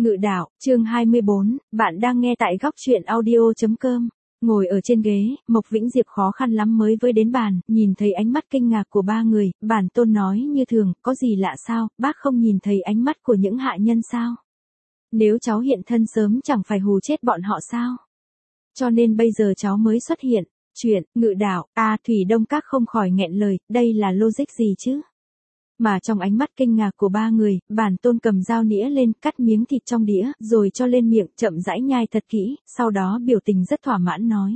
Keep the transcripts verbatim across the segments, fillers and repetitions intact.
Ngự đạo, chương hai mươi bốn, bạn đang nghe tại góc truyện audio chấm com. Ngồi ở trên ghế, Mộc Vĩnh Diệp khó khăn lắm mới với đến bàn, nhìn thấy ánh mắt kinh ngạc của ba người, bản tôn nói như thường, có gì lạ sao, bác không nhìn thấy ánh mắt của những hạ nhân sao? Nếu cháu hiện thân sớm chẳng phải hù chết bọn họ sao? Cho nên bây giờ cháu mới xuất hiện. Chuyện, ngự đạo, à Thủy Đông Các không khỏi nghẹn lời, đây là logic gì chứ? Mà trong ánh mắt kinh ngạc của ba người, bản tôn cầm dao nĩa lên, cắt miếng thịt trong đĩa, rồi cho lên miệng, chậm rãi nhai thật kỹ, sau đó biểu tình rất thỏa mãn nói.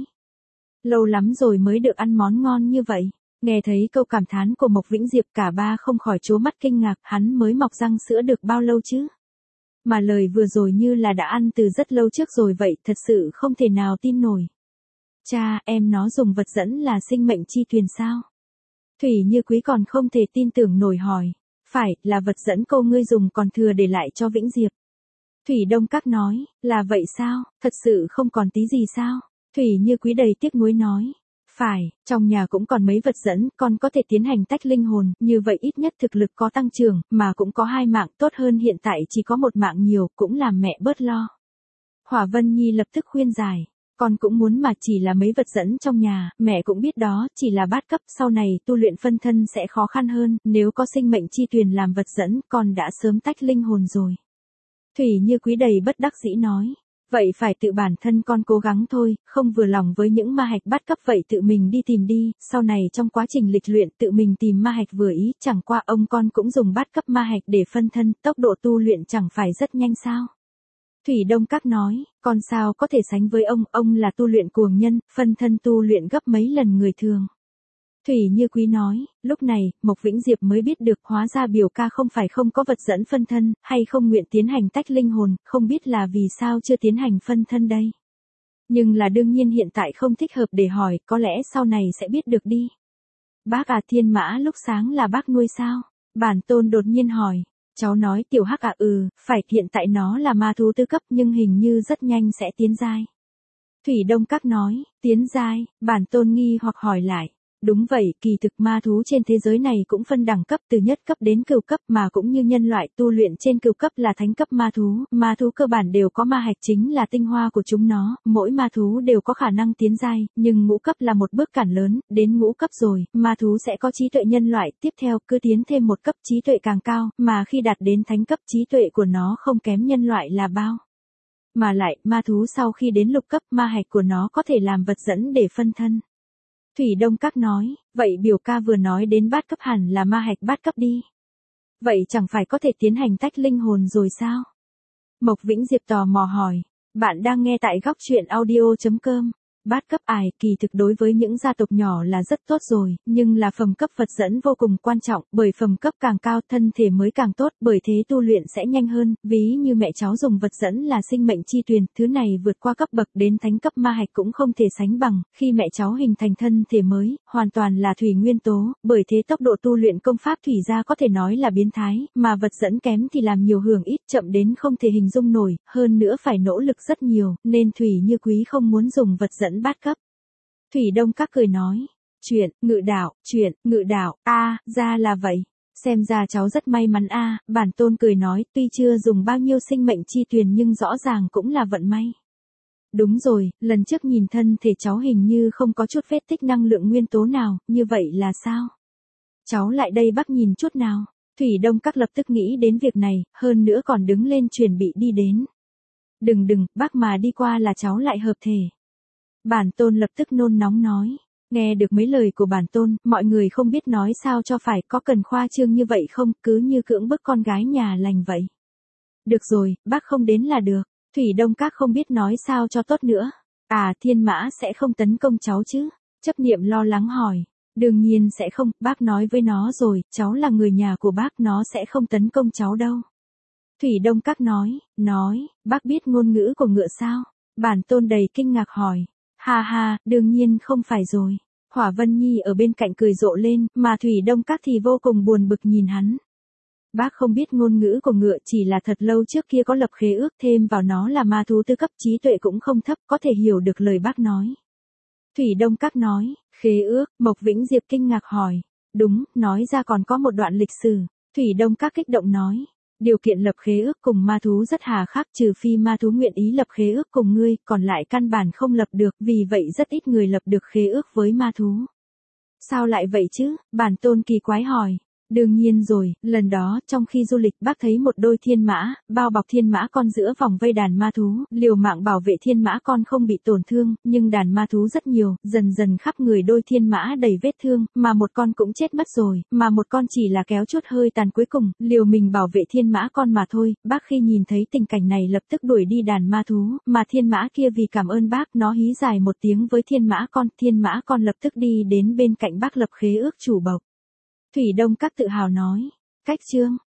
Lâu lắm rồi mới được ăn món ngon như vậy. Nghe thấy câu cảm thán của Mộc Vĩnh Diệp, cả ba không khỏi trố mắt kinh ngạc, hắn mới mọc răng sữa được bao lâu chứ? Mà lời vừa rồi như là đã ăn từ rất lâu trước rồi vậy, thật sự không thể nào tin nổi. Cha, em nó dùng vật dẫn là sinh mệnh chi thuyền sao? Thủy Như Quý còn không thể tin tưởng nổi hỏi. Phải, là vật dẫn cô ngươi dùng còn thừa để lại cho Vĩnh Diệp. Thủy Đông Các nói, là vậy sao, thật sự không còn tí gì sao? Thủy Như Quý đầy tiếc nuối nói. Phải, trong nhà cũng còn mấy vật dẫn, con có thể tiến hành tách linh hồn, như vậy ít nhất thực lực có tăng trưởng, mà cũng có hai mạng, tốt hơn hiện tại chỉ có một mạng nhiều, cũng làm mẹ bớt lo. Hỏa Vân Nhi lập tức khuyên giải. Con cũng muốn mà, chỉ là mấy vật dẫn trong nhà, mẹ cũng biết đó, chỉ là bát cấp, sau này tu luyện phân thân sẽ khó khăn hơn, nếu có sinh mệnh chi thuyền làm vật dẫn, con đã sớm tách linh hồn rồi. Thủy Như Quý đầy bất đắc dĩ nói, vậy phải tự bản thân con cố gắng thôi, không vừa lòng với những ma hạch bát cấp vậy tự mình đi tìm đi, sau này trong quá trình lịch luyện tự mình tìm ma hạch vừa ý, chẳng qua ông con cũng dùng bát cấp ma hạch để phân thân, tốc độ tu luyện chẳng phải rất nhanh sao. Thủy Đông Các nói, con sao có thể sánh với ông, ông là tu luyện cuồng nhân, phân thân tu luyện gấp mấy lần người thường. Thủy Như Quý nói, lúc này, Mộc Vĩnh Diệp mới biết được hóa ra biểu ca không phải không có vật dẫn phân thân, hay không nguyện tiến hành tách linh hồn, không biết là vì sao chưa tiến hành phân thân đây. Nhưng là đương nhiên hiện tại không thích hợp để hỏi, có lẽ sau này sẽ biết được đi. Bác à, Thiên Mã lúc sáng là bác nuôi sao? Bản tôn đột nhiên hỏi. Cháu nói tiểu hắc à, ừ, phải, hiện tại nó là ma thú tư cấp nhưng hình như rất nhanh sẽ tiến giai. Thủy Đông Các nói, tiến giai, bản tôn nghi hoặc hỏi lại. Đúng vậy, kỳ thực ma thú trên thế giới này cũng phân đẳng cấp từ nhất cấp đến cửu cấp, mà cũng như nhân loại tu luyện trên cửu cấp là thánh cấp ma thú, ma thú cơ bản đều có ma hạch chính là tinh hoa của chúng nó, mỗi ma thú đều có khả năng tiến giai, nhưng ngũ cấp là một bước cản lớn, đến ngũ cấp rồi, ma thú sẽ có trí tuệ nhân loại, tiếp theo cứ tiến thêm một cấp trí tuệ càng cao, mà khi đạt đến thánh cấp trí tuệ của nó không kém nhân loại là bao. Mà lại, ma thú sau khi đến lục cấp ma hạch của nó có thể làm vật dẫn để phân thân. Thủy Đông Các nói, vậy biểu ca vừa nói đến bát cấp hẳn là ma hạch bát cấp đi. Vậy chẳng phải có thể tiến hành tách linh hồn rồi sao? Mộc Vĩnh Diệp tò mò hỏi, bạn đang nghe tại góc truyện audio chấm com. Bát cấp ải, kỳ thực đối với những gia tộc nhỏ là rất tốt rồi, nhưng là phẩm cấp vật dẫn vô cùng quan trọng, bởi phẩm cấp càng cao thân thể mới càng tốt, bởi thế tu luyện sẽ nhanh hơn, ví như mẹ cháu dùng vật dẫn là sinh mệnh chi tuyền, thứ này vượt qua cấp bậc đến thánh cấp ma hạch cũng không thể sánh bằng, khi mẹ cháu hình thành thân thể mới, hoàn toàn là thủy nguyên tố, bởi thế tốc độ tu luyện công pháp thủy gia có thể nói là biến thái, mà vật dẫn kém thì làm nhiều hưởng ít, chậm đến không thể hình dung nổi, hơn nữa phải nỗ lực rất nhiều, nên Thủy Như Quý không muốn dùng vật dẫn bát cấp. Thủy Đông Các cười nói, chuyện, ngự đạo, chuyện, ngự đạo, a, ra là vậy. Xem ra cháu rất may mắn a, bản tôn cười nói, tuy chưa dùng bao nhiêu sinh mệnh chi tuyền nhưng rõ ràng cũng là vận may. Đúng rồi, lần trước nhìn thân thể cháu hình như không có chút vết tích năng lượng nguyên tố nào, như vậy là sao? Cháu lại đây bác nhìn chút nào. Thủy Đông Các lập tức nghĩ đến việc này, hơn nữa còn đứng lên chuẩn bị đi đến. Đừng đừng, bác mà đi qua là cháu lại hợp thể. Bản tôn lập tức nôn nóng nói, nghe được mấy lời của bản tôn, mọi người không biết nói sao cho phải, có cần khoa trương như vậy không, cứ như cưỡng bức con gái nhà lành vậy. Được rồi, bác không đến là được. Thủy Đông Các không biết nói sao cho tốt nữa. À, Thiên Mã sẽ không tấn công cháu chứ? Chấp niệm lo lắng hỏi. Đương nhiên sẽ không, bác nói với nó rồi, cháu là người nhà của bác, nó sẽ không tấn công cháu đâu. Thủy Đông Các nói, nói, bác biết ngôn ngữ của ngựa sao? Bản tôn đầy kinh ngạc hỏi. Ha ha, đương nhiên không phải rồi. Hỏa Vân Nhi ở bên cạnh cười rộ lên, mà Thủy Đông Các thì vô cùng buồn bực nhìn hắn. Bác không biết ngôn ngữ của ngựa, chỉ là thật lâu trước kia có lập khế ước, thêm vào nó là ma thú tư cấp, trí tuệ cũng không thấp, có thể hiểu được lời bác nói. Thủy Đông Các nói, khế ước, Mộc Vĩnh Diệp kinh ngạc hỏi. Đúng, nói ra còn có một đoạn lịch sử. Thủy Đông Các kích động nói. Điều kiện lập khế ước cùng ma thú rất hà khắc, trừ phi ma thú nguyện ý lập khế ước cùng ngươi, còn lại căn bản không lập được, vì vậy rất ít người lập được khế ước với ma thú. Sao lại vậy chứ? Bản tôn kỳ quái hỏi. Đương nhiên rồi, lần đó, trong khi du lịch bác thấy một đôi thiên mã, bao bọc thiên mã con giữa vòng vây đàn ma thú, liều mạng bảo vệ thiên mã con không bị tổn thương, nhưng đàn ma thú rất nhiều, dần dần khắp người đôi thiên mã đầy vết thương, mà một con cũng chết mất rồi, mà một con chỉ là kéo chút hơi tàn cuối cùng, liều mình bảo vệ thiên mã con mà thôi. Bác khi nhìn thấy tình cảnh này lập tức đuổi đi đàn ma thú, mà thiên mã kia vì cảm ơn bác, nó hí dài một tiếng với thiên mã con, thiên mã con lập tức đi đến bên cạnh bác lập khế ước chủ bộc. Thủy Đông Các tự hào nói, cách chương